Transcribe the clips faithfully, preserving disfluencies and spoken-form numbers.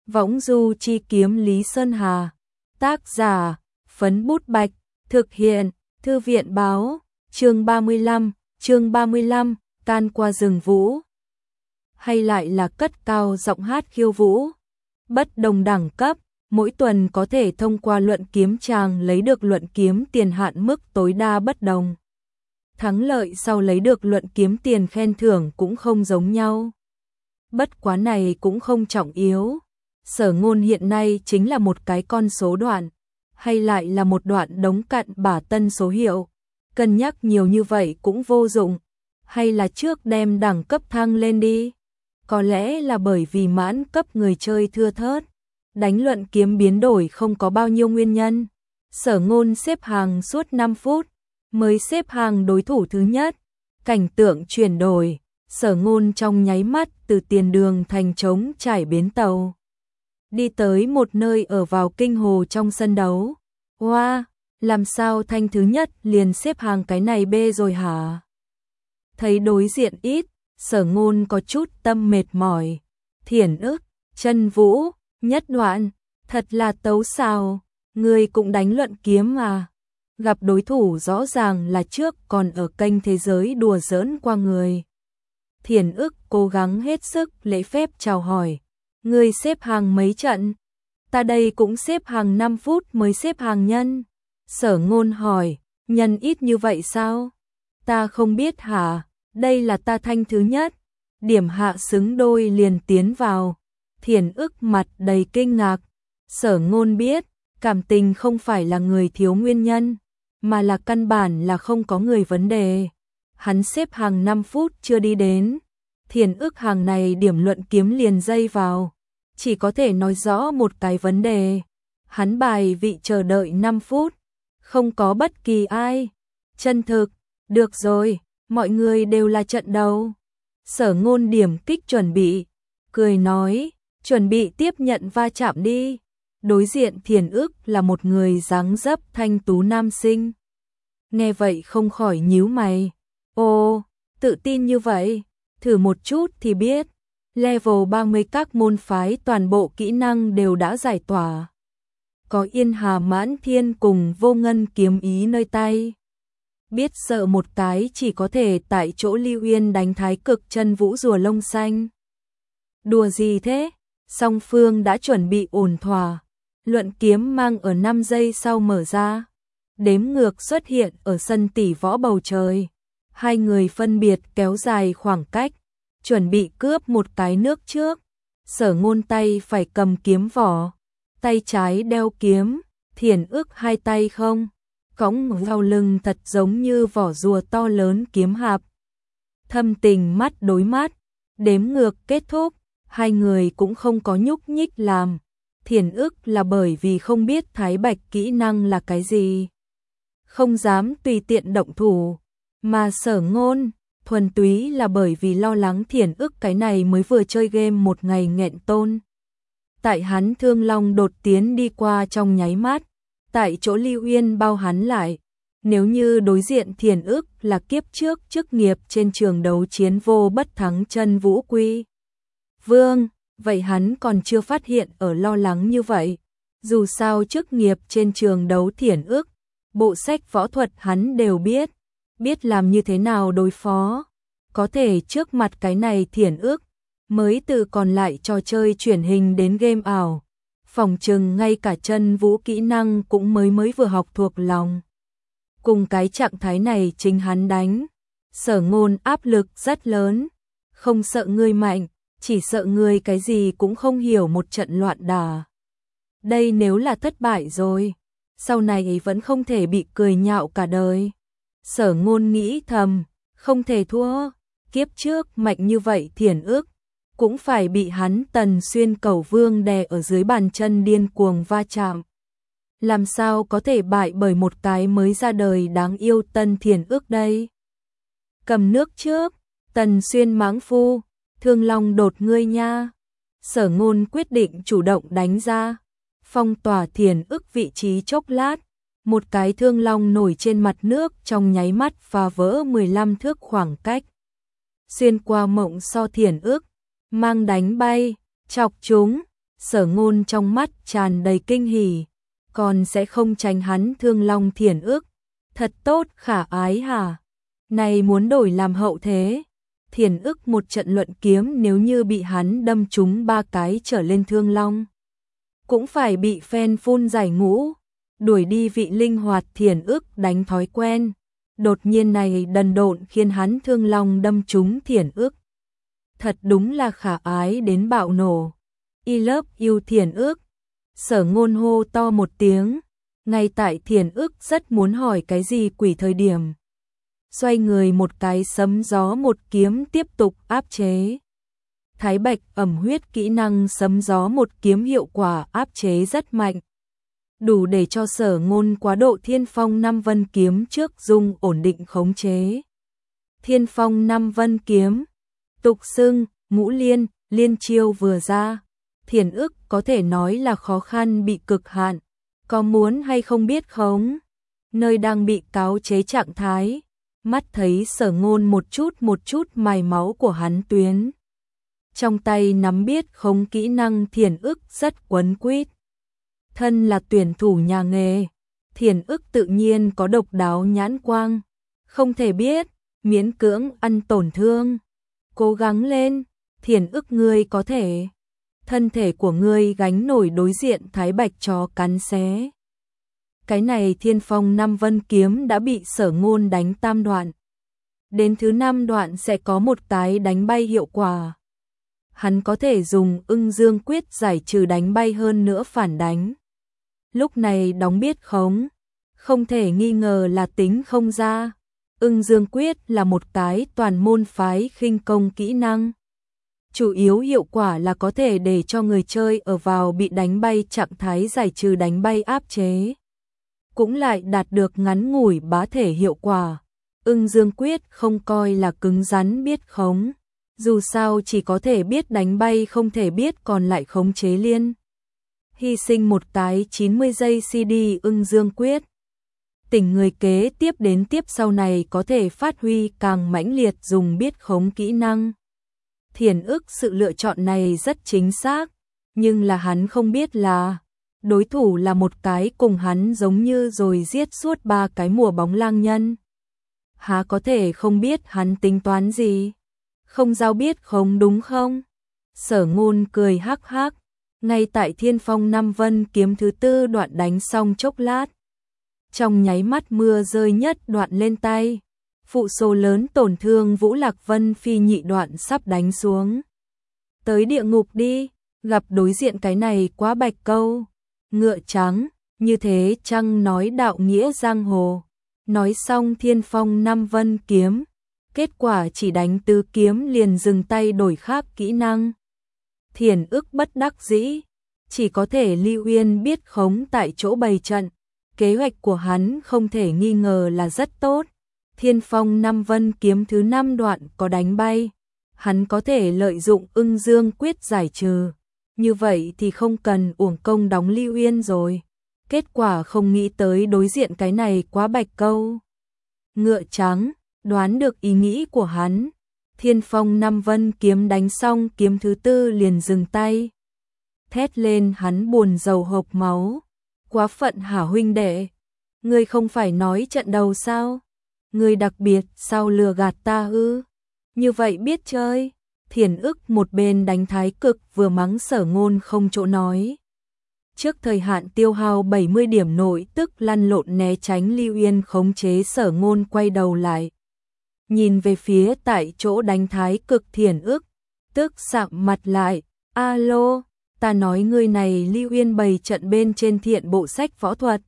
Võng du chi kiếm Lý Sơn Hà. Tác giả, Phấn Bút Bạch. Thực hiện, Thư viện báo. Chương ba mươi lăm, chương ba mươi lăm, can qua rừng vũ. Hay lại là cất cao giọng hát khiêu vũ. Bất đồng đẳng cấp, mỗi tuần có thể thông qua luận kiếm tràng lấy được luận kiếm tiền hạn mức tối đa bất đồng. Thắng lợi sau lấy được luận kiếm tiền khen thưởng cũng không giống nhau. Bất quá này cũng không trọng yếu. Sở Ngôn hiện nay chính là một cái con số đoạn, hay lại là một đoạn đống cặn bả tân số hiệu. Cân nhắc nhiều như vậy cũng vô dụng, hay là trước đem đẳng cấp thăng lên đi. Có lẽ là bởi vì mãn cấp người chơi thưa thớt, đánh luận kiếm biến đổi không có bao nhiêu nguyên nhân. Sở Ngôn xếp hàng suốt năm phút, mới xếp hàng đối thủ thứ nhất. Cảnh tượng chuyển đổi, Sở Ngôn trong nháy mắt từ tiền đường thành trống trải bến tàu. Đi tới một nơi ở vào kinh hồ trong sân đấu. Wow, làm sao thanh thứ nhất liền xếp hàng cái này bê rồi hả? Thấy đối diện ít, Sở Ngôn có chút tâm mệt mỏi. Thiển ức, Chân Vũ, Nhất Đoạn, thật là tấu xào, người cũng đánh luận kiếm mà. Gặp đối thủ rõ ràng là trước còn ở kênh thế giới đùa giỡn qua người. Thiển ức cố gắng hết sức lễ phép chào hỏi. Người xếp hàng mấy trận? Ta đây cũng xếp hàng năm phút mới xếp hàng nhân. Sở Ngôn hỏi, nhân ít như vậy sao? Ta không biết hả, đây là ta thanh thứ nhất. Điểm hạ xứng đôi liền tiến vào. Thiển ức mặt đầy kinh ngạc. Sở Ngôn biết, cảm tình không phải là người thiếu nguyên nhân, mà là căn bản là không có người vấn đề. Hắn xếp hàng năm phút chưa đi đến. Thiển ức hàng này điểm luận kiếm liền dây vào. Chỉ có thể nói rõ một cái vấn đề. Hắn bài vị chờ đợi năm phút. Không có bất kỳ ai. Chân thực. Được rồi, mọi người đều là trận đầu. Sở Ngôn điểm kích chuẩn bị. Cười nói, chuẩn bị tiếp nhận va chạm đi. Đối diện Thiển ức là một người dáng dấp thanh tú nam sinh. Nghe vậy không khỏi nhíu mày. Ồ, tự tin như vậy. Thử một chút thì biết. Level ba mươi các môn phái toàn bộ kỹ năng đều đã giải tỏa. Có Yên Hà Mãn Thiên cùng Vô Ngân kiếm ý nơi tay. Biết sợ một cái chỉ có thể tại chỗ Lưu Yên đánh thái cực chân vũ rùa lông xanh. Đùa gì thế? Song phương đã chuẩn bị ổn thỏa. Luận kiếm mang ở năm giây sau mở ra. Đếm ngược xuất hiện ở sân tỷ võ bầu trời. Hai người phân biệt kéo dài khoảng cách, chuẩn bị cướp một cái nước trước. Sở Ngôn tay phải cầm kiếm vỏ, tay trái đeo kiếm. Thiển ức hai tay không cõng vào lưng thật giống như vỏ rùa to lớn kiếm hạp. Thâm tình mắt đối mắt, đếm ngược kết thúc, hai người cũng không có nhúc nhích làm. Thiển ức là bởi vì không biết thái bạch kỹ năng là cái gì, không dám tùy tiện động thủ. Mà Sở Ngôn thuần túy là bởi vì lo lắng Thiển ức cái này mới vừa chơi game một ngày nghẹn tôn. Tại hắn Thương Long đột tiến đi qua trong nháy mắt, tại chỗ Lưu Yên bao hắn lại. Nếu như đối diện Thiển ức là kiếp trước chức nghiệp trên trường đấu chiến vô bất thắng Chân Vũ Quy Vương, vậy hắn còn chưa phát hiện ở lo lắng như vậy. Dù sao chức nghiệp trên trường đấu Thiển ức, bộ sách võ thuật hắn đều biết, biết làm như thế nào đối phó. Có thể trước mặt cái này Thiển ức, mới từ còn lại trò chơi truyền hình đến game ảo. Phòng trừng ngay cả chân vũ kỹ năng cũng mới mới vừa học thuộc lòng. Cùng cái trạng thái này chính hắn đánh. Sở Ngôn áp lực rất lớn. Không sợ ngươi mạnh, chỉ sợ ngươi cái gì cũng không hiểu một trận loạn đả. Đây nếu là thất bại rồi, sau này vẫn không thể bị cười nhạo cả đời. Sở Ngôn nghĩ thầm, không thể thua. Kiếp trước mạnh như vậy Thiển ức, cũng phải bị hắn Tần Xuyên Cẩu Vương đè ở dưới bàn chân điên cuồng va chạm. Làm sao có thể bại bởi một cái mới ra đời đáng yêu Tân Thiển ức đây? Cầm nước trước, Tần Xuyên mãng phu, Thương Long đột ngươi nha. Sở Ngôn quyết định chủ động đánh ra, phong tỏa Thiển ức vị trí chốc lát. Một cái Thương Long nổi trên mặt nước trong nháy mắt phá vỡ mười lăm thước khoảng cách. Xuyên qua mộng so Thiển ức, mang đánh bay, chọc chúng. Sở Ngôn trong mắt tràn đầy kinh hỉ, còn sẽ không tránh hắn Thương Long Thiển Ức. Thật tốt, khả ái hả? Này muốn đổi làm hậu thế. Thiển Ức một trận luận kiếm nếu như bị hắn đâm trúng ba cái trở lên Thương Long, cũng phải bị phen phun giải ngũ, đuổi đi vị linh hoạt Thiển Ức đánh thói quen. Đột nhiên này đần độn khiến hắn Thương Long đâm trúng Thiển Ức. Thật đúng là khả ái đến bạo nổ. I love you Thiển Ức. Sở Ngôn hô to một tiếng, ngay tại Thiển Ức rất muốn hỏi cái gì quỷ thời điểm. Xoay người một cái sấm gió một kiếm tiếp tục áp chế. Thái Bạch ẩm huyết kỹ năng sấm gió một kiếm hiệu quả áp chế rất mạnh, đủ để cho Sở Ngôn quá độ Thiên Phong năm vân kiếm trước dung ổn định khống chế. Thiên Phong năm vân kiếm, tục xưng ngũ liên, liên chiêu vừa ra, Thiển Ức có thể nói là khó khăn bị cực hạn, có muốn hay không biết không? Nơi đang bị cáo chế trạng thái, mắt thấy Sở Ngôn một chút một chút mài máu của hắn tuyến. Trong tay nắm biết khống kỹ năng Thiển Ức rất quấn quýt. Thân là tuyển thủ nhà nghề, Thiển Ức tự nhiên có độc đáo nhãn quang, không thể biết, miễn cưỡng ăn tổn thương. Cố gắng lên, Thiển Ức ngươi có thể. Thân thể của ngươi gánh nổi đối diện Thái Bạch chó cắn xé. Cái này Thiên Phong năm vân kiếm đã bị Sở Ngôn đánh tam đoạn. Đến thứ năm đoạn sẽ có một cái đánh bay hiệu quả. Hắn có thể dùng Ưng Dương Quyết giải trừ đánh bay hơn nữa phản đánh. Lúc này đóng biết khống, không thể nghi ngờ là tính không ra. Ưng Dương Quyết là một cái toàn môn phái khinh công kỹ năng. Chủ yếu hiệu quả là có thể để cho người chơi ở vào bị đánh bay trạng thái giải trừ đánh bay áp chế, cũng lại đạt được ngắn ngủi bá thể hiệu quả. Ưng Dương Quyết không coi là cứng rắn biết khống, dù sao chỉ có thể biết đánh bay không thể biết còn lại khống chế liên. Hy sinh một cái chín mươi giây xê đê Ưng Dương Quyết, tỉnh người kế tiếp đến tiếp sau này có thể phát huy càng mãnh liệt dùng biết khống kỹ năng. Thiển Ức sự lựa chọn này rất chính xác, nhưng là hắn không biết là đối thủ là một cái cùng hắn giống như rồi giết suốt ba cái mùa bóng lang nhân. Há có thể không biết hắn tính toán gì? Không giao biết không đúng không? Sở Ngôn cười hắc hắc, ngay tại Thiên Phong năm vân kiếm thứ tư đoạn đánh xong chốc lát. Trong nháy mắt mưa rơi nhất đoạn lên tay. Phụ số lớn tổn thương Vũ Lạc Vân Phi nhị đoạn sắp đánh xuống. Tới địa ngục đi, gặp đối diện cái này quá bạch câu. Ngựa trắng, như thế chăng nói đạo nghĩa giang hồ. Nói xong Thiên Phong năm vân kiếm, kết quả chỉ đánh tứ kiếm liền dừng tay đổi khác kỹ năng. Thiển Ức bất đắc dĩ, chỉ có thể Lưu Uyên biết khống tại chỗ bày trận. Kế hoạch của hắn không thể nghi ngờ là rất tốt. Thiên Phong năm vân kiếm thứ năm đoạn có đánh bay, hắn có thể lợi dụng Ưng Dương Quyết giải trừ. Như vậy thì không cần uổng công đóng Lưu Uyên rồi. Kết quả không nghĩ tới đối diện cái này quá bạch câu. Ngựa trắng, đoán được ý nghĩ của hắn. Thiên Phong năm vân kiếm đánh xong kiếm thứ tư liền dừng tay. Thét lên hắn buồn rầu hộc máu. Quá phận hả huynh đệ? Ngươi không phải nói trận đầu sao? Ngươi đặc biệt sao lừa gạt ta ư? Như vậy biết chơi. Thiển Ức một bên đánh thái cực vừa mắng Sở Ngôn không chỗ nói. Trước thời hạn tiêu hao bảy mươi điểm nội tức lăn lộn né tránh Lưu Uyên khống chế Sở Ngôn quay đầu lại. Nhìn về phía tại chỗ đánh thái cực Thiển Ức, tức sạm mặt lại. Alo, ta nói ngươi này Lưu Uyên bày trận bên trên thiện bộ sách võ thuật.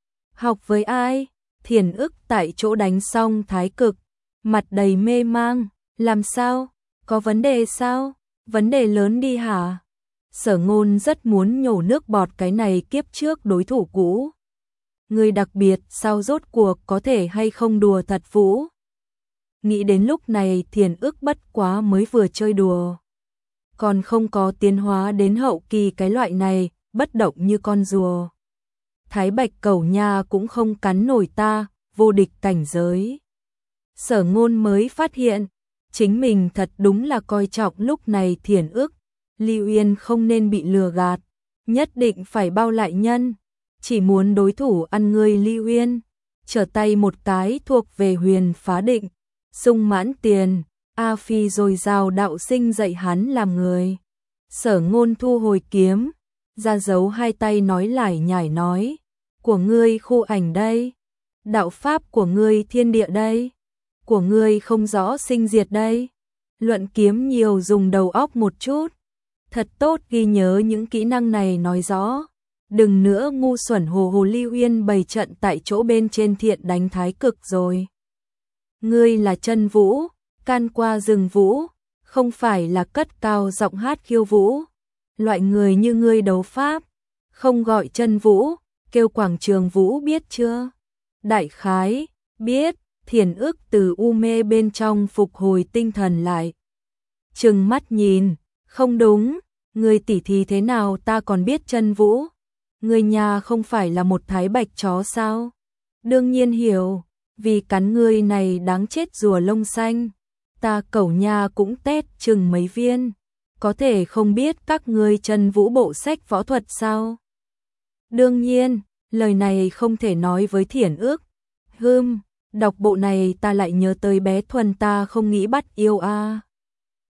Học với ai? Thiển Ức tại chỗ đánh xong thái cực, mặt đầy mê mang. Làm sao? Có vấn đề sao? Vấn đề lớn đi hả? Sở Ngôn rất muốn nhổ nước bọt cái này kiếp trước đối thủ cũ. Người đặc biệt sao rốt cuộc có thể hay không đùa thật Vũ? Nghĩ đến lúc này Thiển Ức bất quá mới vừa chơi đùa. Còn không có tiến hóa đến hậu kỳ cái loại này, bất động như con rùa. Thái Bạch Cẩu Nha cũng không cắn nổi ta, vô địch cảnh giới. Sở Ngôn mới phát hiện, chính mình thật đúng là coi trọng lúc này Thiển Ức, Lưu Yên không nên bị lừa gạt, nhất định phải bao lại nhân, chỉ muốn đối thủ ăn ngươi Lưu Yên, trở tay một cái thuộc về Huyền Phá Định, sung mãn tiền, A Phi rồi giao đạo sinh dạy hắn làm người. Sở Ngôn thu hồi kiếm, ra dấu hai tay nói lải nhải nói, của ngươi khu ảnh đây, đạo pháp của ngươi thiên địa đây, của ngươi không rõ sinh diệt đây. Luận kiếm nhiều dùng đầu óc một chút, thật tốt ghi nhớ những kỹ năng này nói rõ. Đừng nữa ngu xuẩn hồ hồ. Lưu Yên bày trận tại chỗ bên trên thiện đánh thái cực rồi. Ngươi là chân vũ, can qua rừng vũ, không phải là cất cao giọng hát khiêu vũ. Loại người như ngươi đấu pháp, không gọi chân vũ, kêu quảng trường vũ biết chưa? Đại khái, biết. Thiền ức từ u mê bên trong phục hồi tinh thần lại. Trừng mắt nhìn, không đúng, ngươi tỉ thí thế nào ta còn biết chân vũ. Ngươi nhà không phải là một thái bạch chó sao? Đương nhiên hiểu, vì cắn ngươi này đáng chết rùa lông xanh. Ta cẩu nhà cũng tét chừng mấy viên, có thể không biết các ngươi chân vũ bộ sách võ thuật sao? Đương nhiên, lời này không thể nói với Thiển ước. Hừm, đọc bộ này ta lại nhớ tới bé Thuần ta không nghĩ bắt yêu a. À.